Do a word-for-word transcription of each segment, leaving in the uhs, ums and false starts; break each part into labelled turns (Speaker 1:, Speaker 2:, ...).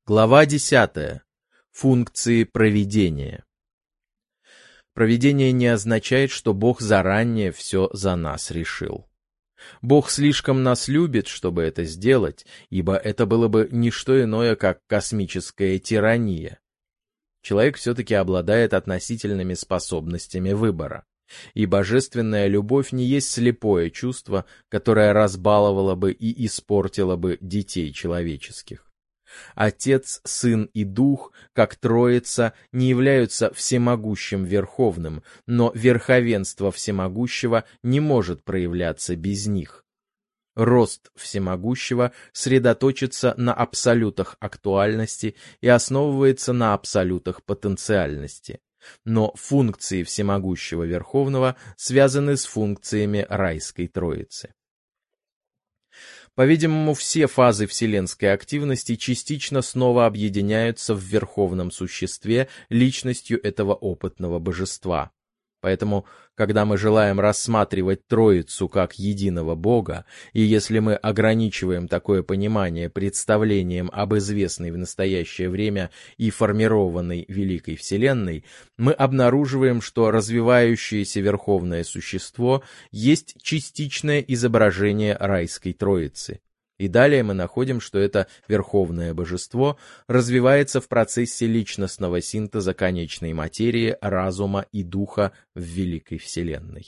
Speaker 1: Глава десятая. Функции провидения. Провидение не означает, что Бог заранее все за нас решил. Бог слишком нас любит, чтобы это сделать, ибо это было бы не что иное, как космическая тирания. Человек все-таки обладает относительными способностями выбора. И божественная любовь не есть слепое чувство, которое разбаловало бы и испортило бы детей человеческих. Отец, Сын и Дух, как Троица, не являются всемогущим Верховным, но верховенство Всемогущего не может проявляться без них. Рост Всемогущего средоточится на абсолютах актуальности и основывается на абсолютах потенциальности. Но функции Всемогущего Верховного связаны с функциями Райской Троицы. По-видимому, все фазы вселенской активности частично снова объединяются в верховном существе личностью этого опытного божества. Поэтому, когда мы желаем рассматривать Троицу как единого Бога, и если мы ограничиваем такое понимание представлением об известной в настоящее время и формированной Великой Вселенной, мы обнаруживаем, что развивающееся Верховное Существо есть частичное изображение Райской Троицы. И далее мы находим, что это Верховное Божество развивается в процессе личностного синтеза конечной материи, разума и духа в Великой Вселенной.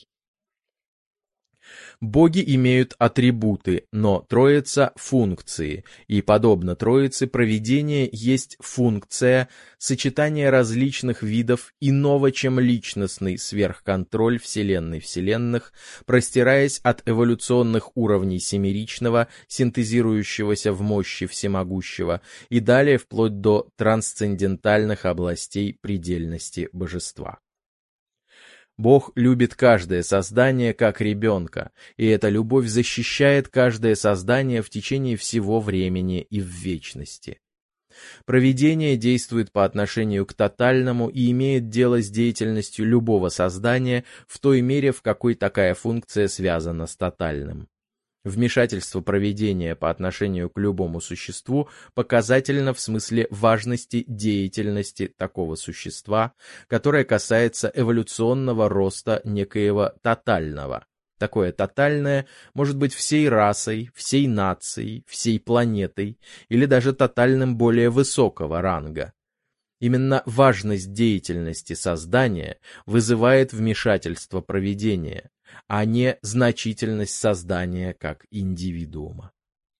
Speaker 1: Боги имеют атрибуты, но Троица — функции, и, подобно Троице, провидение есть функция, сочетание различных видов иного, чем личностный сверхконтроль Вселенной вселенных, простираясь от эволюционных уровней семеричного, синтезирующегося в мощи Всемогущего, и далее вплоть до трансцендентальных областей предельности Божества. Бог любит каждое создание как ребенка, и эта любовь защищает каждое создание в течение всего времени и в вечности. Провидение действует по отношению к тотальному и имеет дело с деятельностью любого создания в той мере, в какой такая функция связана с тотальным. Вмешательство провидения по отношению к любому существу показательно в смысле важности деятельности такого существа, которое касается эволюционного роста некоего тотального. Такое тотальное может быть всей расой, всей нацией, всей планетой или даже тотальным более высокого ранга. Именно важность деятельности создания вызывает вмешательство провидения, а не значительность создания как индивидуума.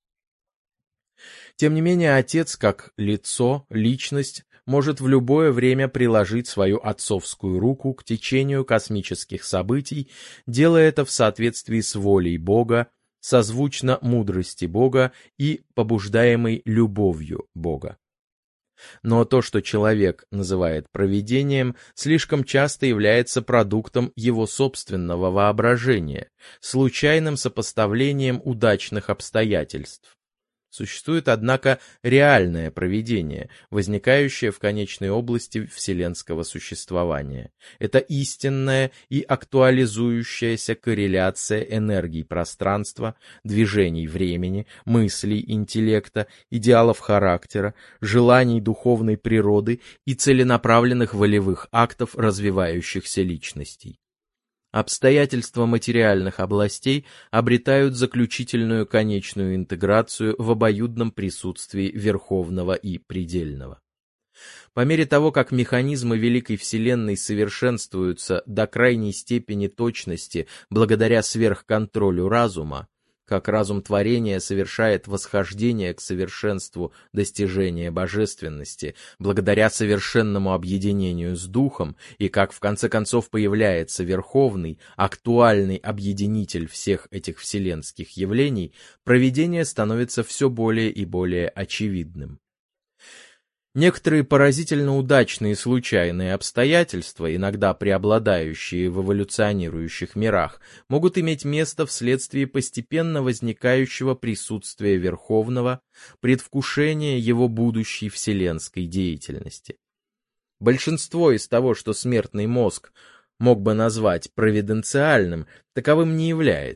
Speaker 1: Тем не менее, Отец, как лицо, личность, может в любое время приложить свою отцовскую руку к течению космических событий, делая это в соответствии с волей Бога, созвучно мудрости Бога и побуждаемой любовью Бога. Но то, что человек называет провидением, слишком часто является продуктом его собственного воображения, случайным сопоставлением удачных обстоятельств. Существует, однако, реальное провидение, возникающее в конечной области вселенского существования. Это истинная и актуализующаяся корреляция энергий пространства, движений времени, мыслей интеллекта, идеалов характера, желаний духовной природы и целенаправленных волевых актов развивающихся личностей. Обстоятельства материальных областей обретают заключительную конечную интеграцию в обоюдном присутствии верховного и предельного. По мере того, как механизмы Великой Вселенной совершенствуются до крайней степени точности благодаря сверхконтролю разума, как разум творения совершает восхождение к совершенству достижения божественности, благодаря совершенному объединению с Духом, и как в конце концов появляется верховный, актуальный объединитель всех этих вселенских явлений, провидение становится все более и более очевидным. Некоторые поразительно удачные случайные обстоятельства, иногда преобладающие в эволюционирующих мирах, могут иметь место вследствие постепенно возникающего присутствия Верховного, предвкушения его будущей вселенской деятельности. Большинство из того, что смертный мозг мог бы назвать провиденциальным, таковым не является.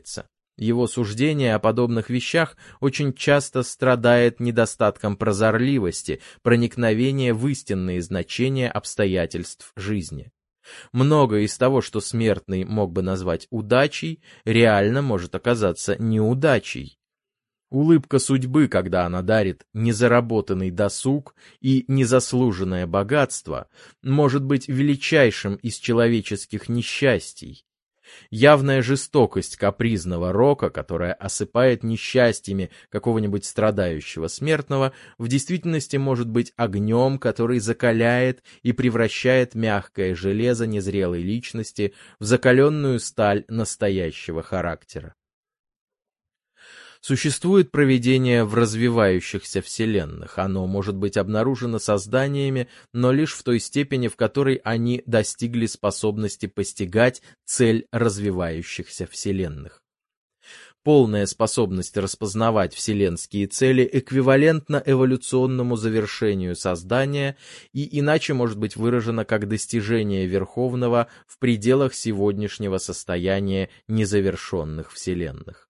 Speaker 1: Его суждение о подобных вещах очень часто страдает недостатком прозорливости, проникновения в истинные значения обстоятельств жизни. Многое из того, что смертный мог бы назвать удачей, реально может оказаться неудачей. Улыбка судьбы, когда она дарит незаработанный досуг и незаслуженное богатство, может быть величайшим из человеческих несчастий. Явная жестокость капризного рока, которая осыпает несчастьями какого-нибудь страдающего смертного, в действительности может быть огнем, который закаляет и превращает мягкое железо незрелой личности в закаленную сталь настоящего характера. Существует провидение в развивающихся вселенных. Оно может быть обнаружено созданиями, но лишь в той степени, в которой они достигли способности постигать цель развивающихся вселенных. Полная способность распознавать вселенские цели эквивалентна эволюционному завершению создания и иначе может быть выражена как достижение Верховного в пределах сегодняшнего состояния незавершенных вселенных.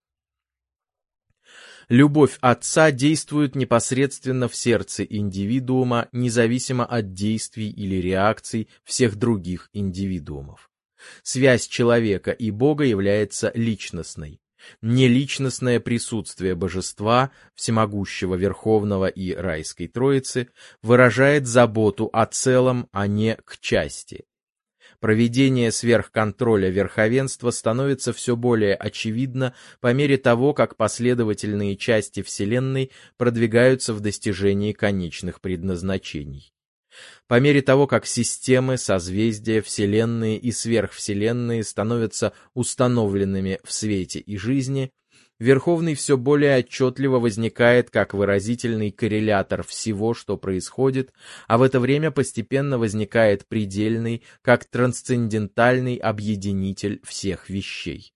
Speaker 1: Любовь Отца действует непосредственно в сердце индивидуума, независимо от действий или реакций всех других индивидуумов. Связь человека и Бога является личностной. Неличностное присутствие Божества, Всемогущего Верховного и Райской Троицы, выражает заботу о целом, а не к части. Проведение сверхконтроля верховенства становится все более очевидно по мере того, как последовательные части Вселенной продвигаются в достижении конечных предназначений. По мере того, как системы, созвездия, вселенные и сверхвселенные становятся установленными в свете и жизни, Верховный все более отчетливо возникает как выразительный коррелятор всего, что происходит, а в это время постепенно возникает предельный, как трансцендентальный объединитель всех вещей.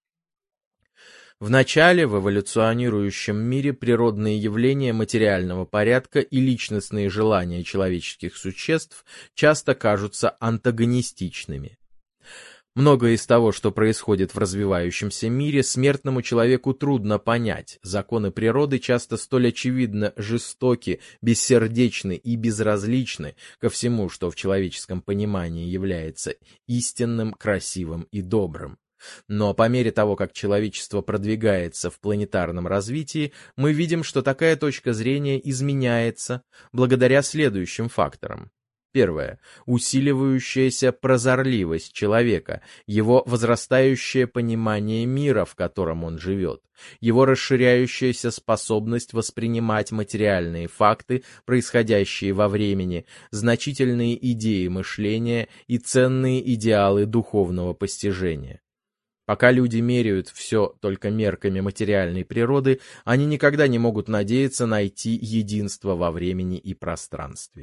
Speaker 1: В начале, в эволюционирующем мире, природные явления материального порядка и личностные желания человеческих существ часто кажутся антагонистичными. Многое из того, что происходит в развивающемся мире, смертному человеку трудно понять. Законы природы часто столь очевидно жестоки, бессердечны и безразличны ко всему, что в человеческом понимании является истинным, красивым и добрым. Но по мере того, как человечество продвигается в планетарном развитии, мы видим, что такая точка зрения изменяется благодаря следующим факторам. Первое. Усиливающаяся прозорливость человека, его возрастающее понимание мира, в котором он живет, его расширяющаяся способность воспринимать материальные факты, происходящие во времени, значительные идеи мышления и ценные идеалы духовного постижения. Пока люди меряют все только мерками материальной природы, они никогда не могут надеяться найти единство во времени и пространстве.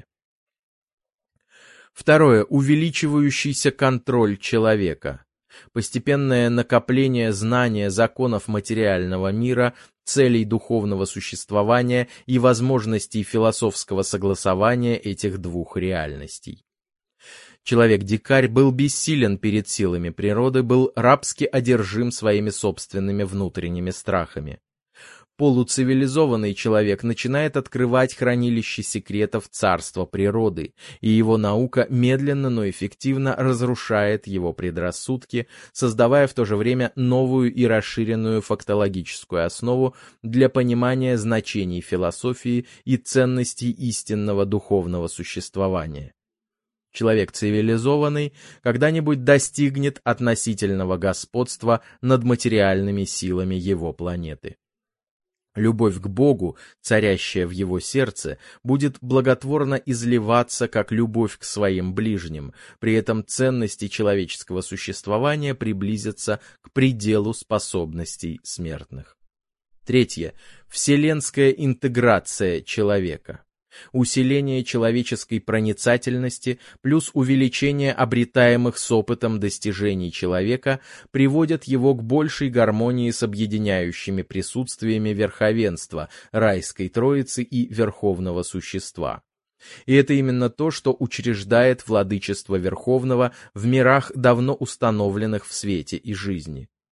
Speaker 1: Второе. Увеличивающийся контроль человека. Постепенное накопление знания законов материального мира, целей духовного существования и возможностей философского согласования этих двух реальностей. Человек-дикарь был бессилен перед силами природы, был рабски одержим своими собственными внутренними страхами. Полуцивилизованный человек начинает открывать хранилище секретов царства природы, и его наука медленно, но эффективно разрушает его предрассудки, создавая в то же время новую и расширенную фактологическую основу для понимания значений философии и ценностей истинного духовного существования. Человек цивилизованный когда-нибудь достигнет относительного господства над материальными силами его планеты. Любовь к Богу, царящая в его сердце, будет благотворно изливаться как любовь к своим ближним, при этом ценности человеческого существования приблизятся к пределу способностей смертных. Третье. Вселенская интеграция человека. Усиление человеческой проницательности плюс увеличение обретаемых с опытом достижений человека приводят его к большей гармонии с объединяющими присутствиями верховенства, Райской Троицы и Верховного Существа. И это именно то, что учреждает владычество Верховного в мирах, давно установленных в свете и жизни.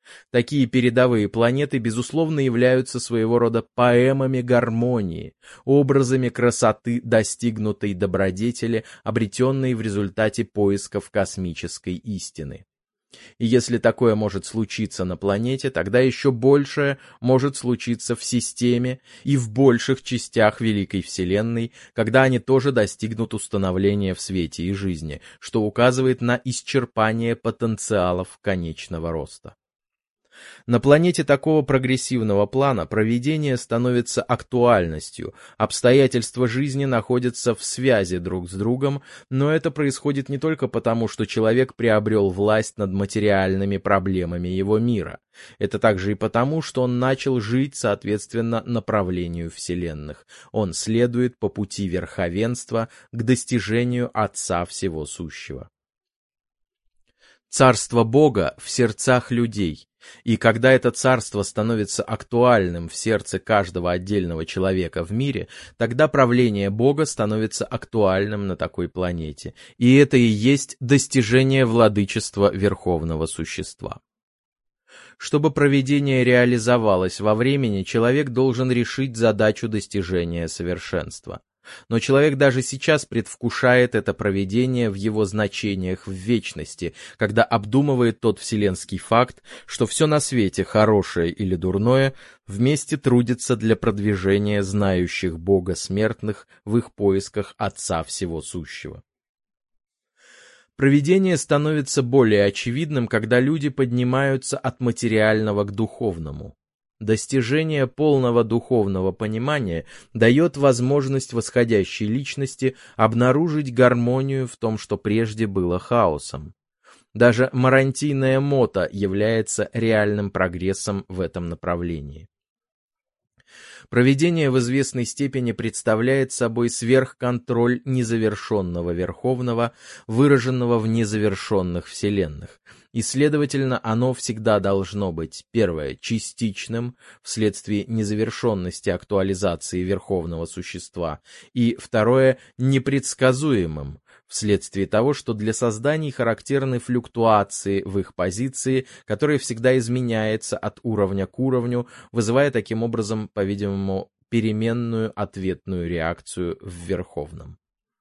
Speaker 1: Такие передовые планеты, безусловно, являются своего рода поэмами гармонии, образами красоты достигнутой добродетели, обретенной в результате поисков космической истины. И если такое может случиться на планете, тогда еще большее может случиться в системе и в больших частях Великой Вселенной, когда они тоже достигнут установления в свете и жизни, что указывает на исчерпание потенциалов конечного роста. На планете такого прогрессивного плана провидение становится актуальностью, обстоятельства жизни находятся в связи друг с другом, но это происходит не только потому, что человек приобрел власть над материальными проблемами его мира. Это также и потому, что он начал жить соответственно направлению вселенных. Он следует по пути верховенства к достижению Отца Всего Сущего. Царство Бога в сердцах людей, и когда это царство становится актуальным в сердце каждого отдельного человека в мире, тогда правление Бога становится актуальным на такой планете, и это и есть достижение владычества Верховного Существа. Чтобы провидение реализовалось во времени, человек должен решить задачу достижения совершенства. Но человек даже сейчас предвкушает это провидение в его значениях в вечности, когда обдумывает тот вселенский факт, что все на свете, хорошее или дурное, вместе трудится для продвижения знающих Бога смертных в их поисках Отца Всего Сущего. Провидение становится более очевидным, когда люди поднимаются от материального к духовному. Достижение полного духовного понимания дает возможность восходящей личности обнаружить гармонию в том, что прежде было хаосом. Даже марантийная мота является реальным прогрессом в этом направлении. Провидение в известной степени представляет собой сверхконтроль незавершенного Верховного, выраженного в незавершенных вселенных, и, следовательно, оно всегда должно быть, первое, частичным, вследствие незавершенности актуализации Верховного Существа, и, второе, непредсказуемым, вследствие того, что для созданий характерны флюктуации в их позиции, которые всегда изменяются от уровня к уровню, вызывая таким образом, по-видимому, переменную ответную реакцию в Верховном.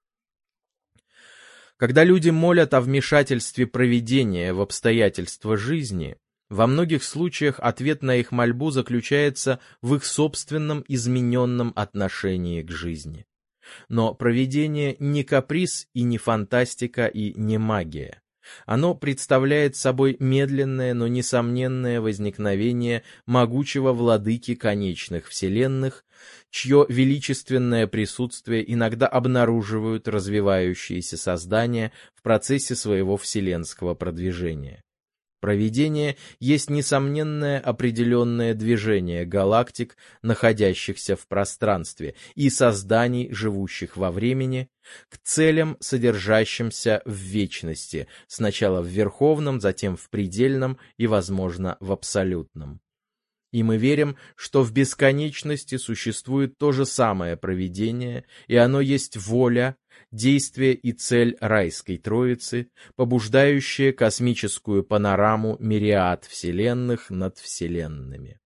Speaker 1: Когда люди молят о вмешательстве провидения в обстоятельства жизни, во многих случаях ответ на их мольбу заключается в их собственном измененном отношении к жизни. Но провидение не каприз и не фантастика и не магия. Оно представляет собой медленное, но несомненное возникновение могучего владыки конечных вселенных, чье величественное присутствие иногда обнаруживают развивающиеся создания в процессе своего вселенского продвижения. Провидение есть несомненное определенное движение галактик, находящихся в пространстве, и созданий, живущих во времени, к целям, содержащимся в вечности, сначала в верховном, затем в предельном и, возможно, в абсолютном. И мы верим, что в бесконечности существует то же самое провидение, и оно есть воля, действие и цель райской Троицы, побуждающая космическую панораму мириад вселенных над вселенными.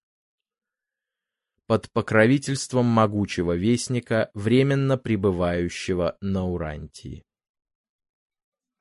Speaker 1: Под покровительством могучего вестника, временно пребывающего на Урантии.